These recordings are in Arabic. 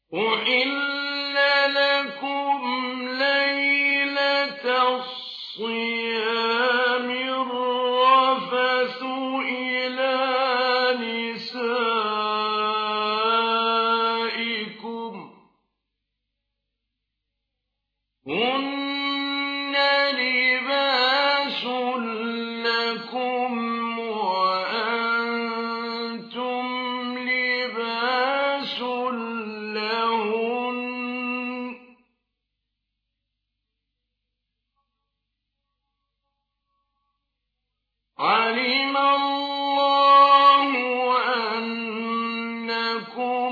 أحل لكم ليلة الصيام الرفث إلى نسائكم هن لباس لكم وأنتم لباس لهن علم الله أنكم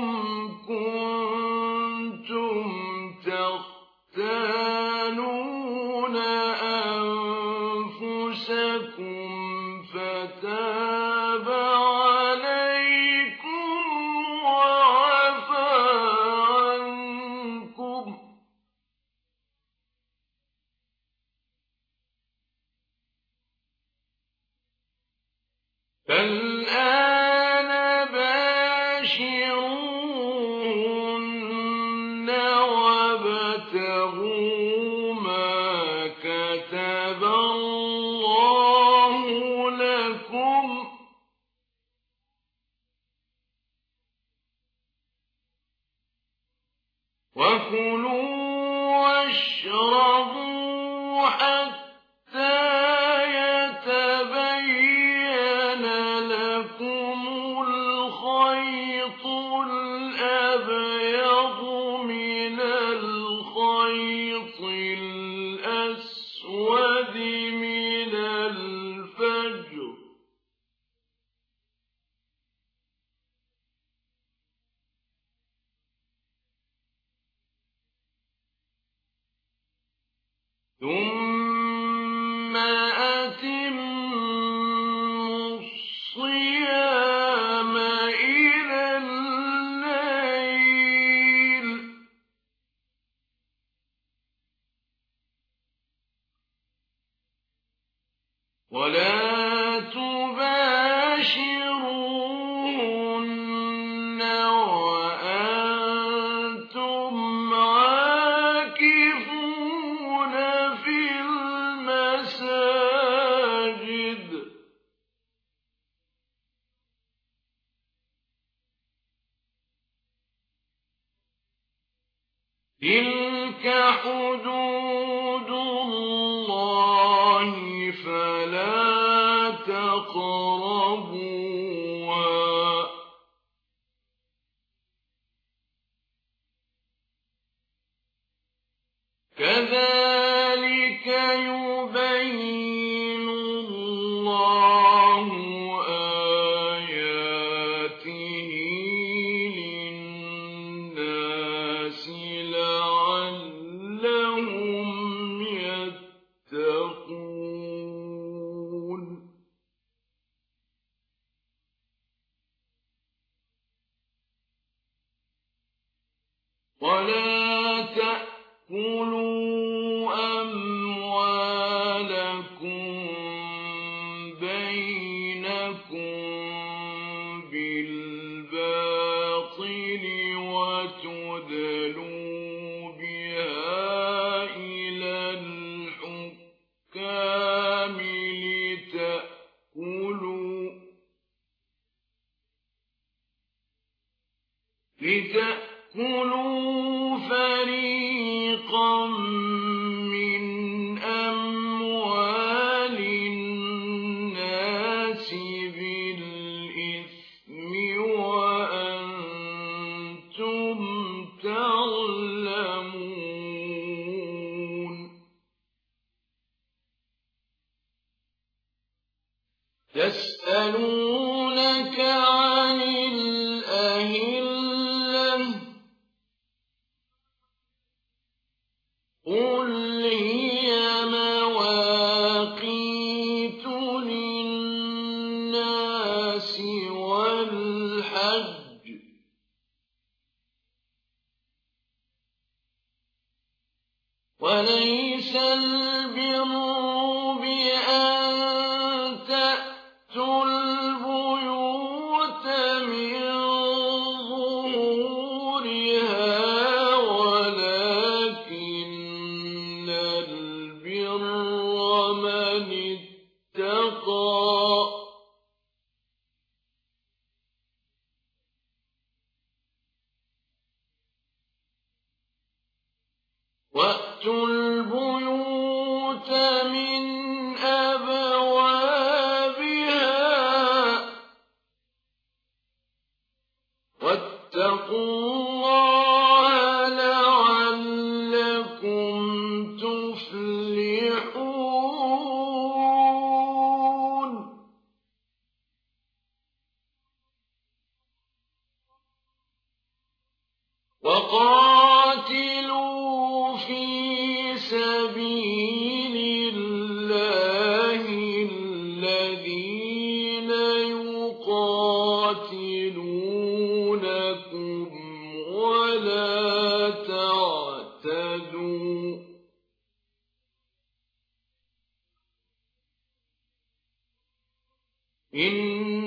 كنتم تختانون أنفسكم فتاب عليكم وعفى عنكم فالآن باشروهن وابتغوا ما كتب الله لكم وكلوا واشربوا حتى يتبين لكم الخيط الأبيض من الخيط الأسود من الفجر ثم أتموا الصيام إلى الليل ولا تباشروهن وأنتم عاكفون في المساجد تلك حدود الله فلا تقربوها كذلك يبين الله آياته للناس لعلهم يتقون ولا تأكلوا أموالكم بينكم بالباطل وتدلوا بها إلى الحكام لتأكلوا فريقا من أموال الناس بالإثم وأنتم تعلمون يسألونك عن الأهلة قل هي مواقيت للناس والحج وليس البر بأن تأتوا البيوت من ظهورها وَأْتُوا الْبُيُوتَ مِنْ أَبْوَابِهَا وَاتَّقُوا اللَّهَ لَعَلَّكُمْ تُفْلِحُونَ وَقَاتِلُوا فِي سَبِيلِ اللَّهِ الَّذِينَ يُقَاتِلُونَكُمْ وَلَا تَعْتَدُوا إِنَّ